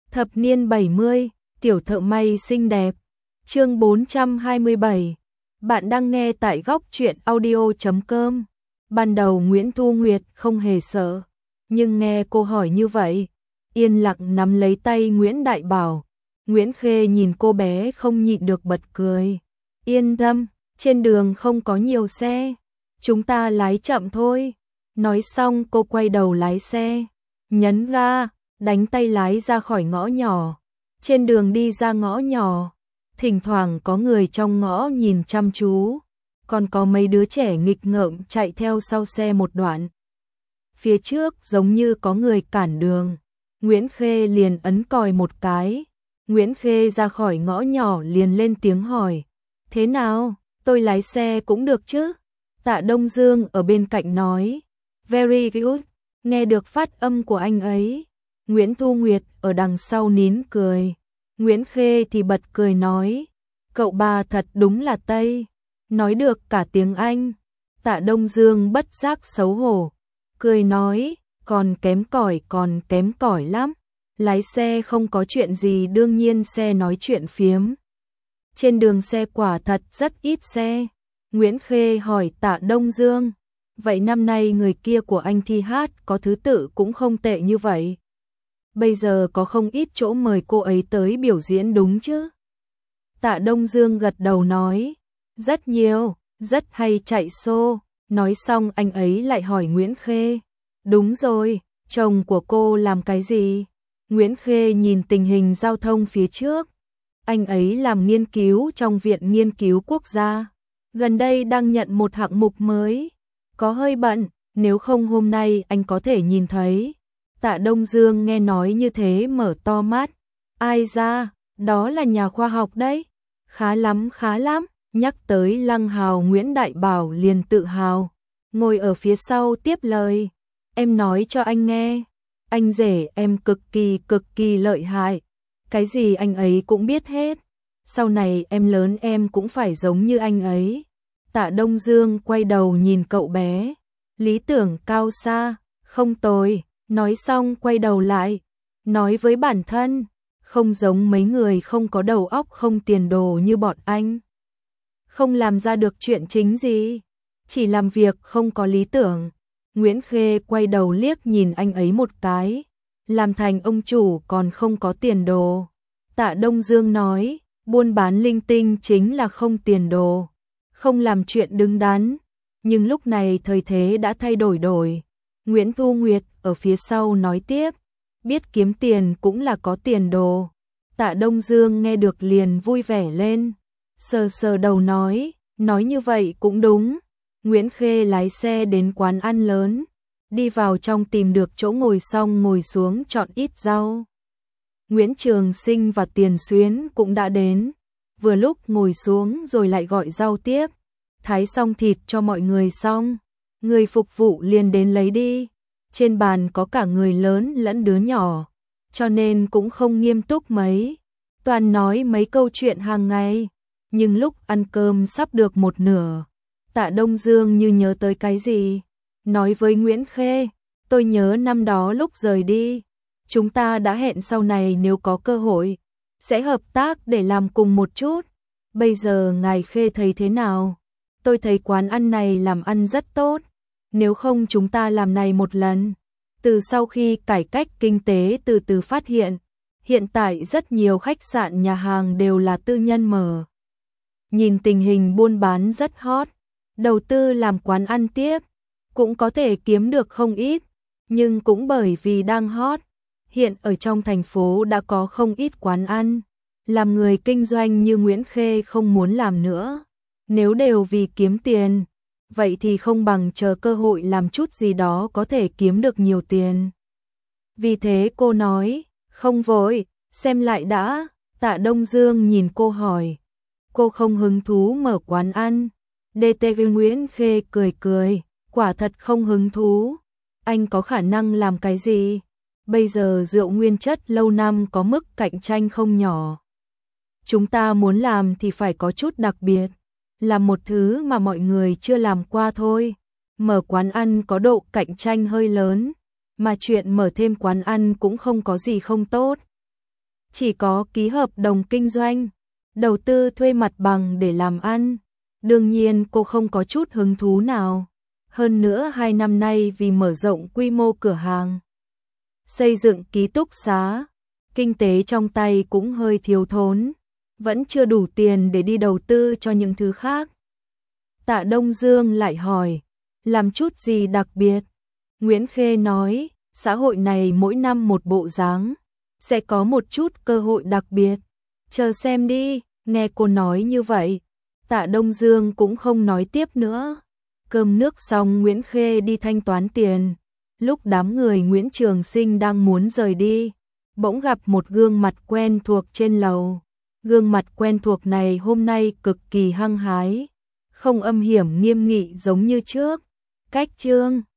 Thập niên 70, tiểu thợ may xinh đẹp. Chương 427. Bạn đang nghe tại góc truyện audio.com. Ban đầu Nguyễn Thu Nguyệt không hề sợ, nhưng nghe cô hỏi như vậy, yên lặng nắm lấy tay Nguyễn Đại Bảo. Nguyễn Khê nhìn cô bé không nhịn được bật cười. Yên tâm, trên đường không có nhiều xe, chúng ta lái chậm thôi. Nói xong cô quay đầu lái xe, nhấn ga, đánh tay lái ra khỏi ngõ nhỏ. Trên đường đi ra ngõ nhỏ, thỉnh thoảng có người trong ngõ nhìn chăm chú, còn có mấy đứa trẻ nghịch ngợm chạy theo sau xe một đoạn. Phía trước giống như có người cản đường, Nguyễn Khê liền ấn còi một cái. Nguyễn Khê ra khỏi ngõ nhỏ liền lên tiếng hỏi, thế nào, tôi lái xe cũng được chứ? Tạ Đông Dương ở bên cạnh nói, very good, nghe được phát âm của anh ấy. Nguyễn Thu Nguyệt ở đằng sau nín cười, Nguyễn Khê thì bật cười nói, cậu ba thật đúng là Tây, nói được cả tiếng Anh. Tạ Đông Dương bất giác xấu hổ, cười nói, còn kém cỏi lắm. Lái xe không có chuyện gì, đương nhiên xe nói chuyện phiếm. Trên đường xe quả thật rất ít xe. Nguyễn Khê hỏi Tạ Đông Dương, vậy năm nay người kia của anh thi hát có thứ tự cũng không tệ như vậy. Bây giờ có không ít chỗ mời cô ấy tới biểu diễn đúng chứ? Tạ Đông Dương gật đầu nói, rất nhiều, rất hay chạy show. Nói xong anh ấy lại hỏi Nguyễn Khê, đúng rồi, chồng của cô làm cái gì? Nguyễn Khê nhìn tình hình giao thông phía trước, anh ấy làm nghiên cứu trong Viện Nghiên cứu Quốc gia, gần đây đang nhận một hạng mục mới, có hơi bận, nếu không hôm nay anh có thể nhìn thấy. Tạ Đông Dương nghe nói như thế mở to mắt, ai ra, đó là nhà khoa học đấy, khá lắm, nhắc tới Lăng Hào Nguyễn Đại Bảo liền tự hào, ngồi ở phía sau tiếp lời, em nói cho anh nghe, anh rể em cực kỳ lợi hại, cái gì anh ấy cũng biết hết, sau này em lớn em cũng phải giống như anh ấy. Tạ Đông Dương quay đầu nhìn cậu bé, lý tưởng cao xa, không tồi. Nói xong quay đầu lại, nói với bản thân, không giống mấy người không có đầu óc không tiền đồ như bọn anh. Không làm ra được chuyện chính gì, chỉ làm việc không có lý tưởng. Nguyễn Khê quay đầu liếc nhìn anh ấy một cái, làm thành ông chủ còn không có tiền đồ. Tạ Đông Dương nói, buôn bán linh tinh chính là không tiền đồ, không làm chuyện đứng đắn. Nhưng lúc này thời thế đã thay đổi. Nguyễn Thu Nguyệt ở phía sau nói tiếp, biết kiếm tiền cũng là có tiền đồ. Tạ Đông Dương nghe được liền vui vẻ lên, sờ đầu nói như vậy cũng đúng. Nguyễn Khê lái xe đến quán ăn lớn, đi vào trong tìm được chỗ ngồi xong ngồi xuống chọn ít rau. Nguyễn Trường Sinh và Tiền Xuyến cũng đã đến, vừa lúc ngồi xuống rồi lại gọi rau tiếp, thái xong thịt cho mọi người xong. Người phục vụ liền đến lấy đi, trên bàn có cả người lớn lẫn đứa nhỏ, cho nên cũng không nghiêm túc mấy, toàn nói mấy câu chuyện hàng ngày. Nhưng lúc ăn cơm sắp được một nửa, Tạ Đông Dương như nhớ tới cái gì, nói với Nguyễn Khê, tôi nhớ năm đó lúc rời đi, chúng ta đã hẹn sau này nếu có cơ hội, sẽ hợp tác để làm cùng một chút. Bây giờ ngài Khê thấy thế nào? Tôi thấy quán ăn này làm ăn rất tốt, nếu không chúng ta làm này một lần. Từ sau khi cải cách kinh tế từ từ phát hiện tại rất nhiều khách sạn nhà hàng đều là tư nhân mở. Nhìn tình hình buôn bán rất hot, đầu tư làm quán ăn tiếp, cũng có thể kiếm được không ít, nhưng cũng bởi vì đang hot, hiện ở trong thành phố đã có không ít quán ăn, làm người kinh doanh như Nguyễn Khê không muốn làm nữa. Nếu đều vì kiếm tiền, vậy thì không bằng chờ cơ hội làm chút gì đó có thể kiếm được nhiều tiền. Vì thế cô nói, không vội, xem lại đã. Tạ Đông Dương nhìn cô hỏi, cô không hứng thú mở quán ăn? DTV Nguyễn Khê cười, quả thật không hứng thú. Anh có khả năng làm cái gì? Bây giờ rượu nguyên chất lâu năm có mức cạnh tranh không nhỏ. Chúng ta muốn làm thì phải có chút đặc biệt, làm một thứ mà mọi người chưa làm qua thôi. Mở quán ăn có độ cạnh tranh hơi lớn, mà chuyện mở thêm quán ăn cũng không có gì không tốt. chỉ có ký hợp đồng kinh doanh, đầu tư thuê mặt bằng để làm ăn. Đương nhiên cô không có chút hứng thú nào. Hơn nữa 2 năm nay vì mở rộng quy mô cửa hàng, xây dựng ký túc xá, kinh tế trong tay cũng hơi thiếu thốn, vẫn chưa đủ tiền để đi đầu tư cho những thứ khác. Tạ Đông Dương lại hỏi, làm chút gì đặc biệt? Nguyễn Khê nói, xã hội này mỗi năm một bộ dáng, sẽ có một chút cơ hội đặc biệt. Chờ xem đi. Nghe cô nói như vậy, Tạ Đông Dương cũng không nói tiếp nữa. Cơm nước xong Nguyễn Khê đi thanh toán tiền. Lúc đám người Nguyễn Trường Sinh đang muốn rời đi, bỗng gặp một gương mặt quen thuộc trên lầu. Gương mặt quen thuộc này hôm nay cực kỳ hăng hái, không âm hiểm nghiêm nghị giống như trước. Cách Trương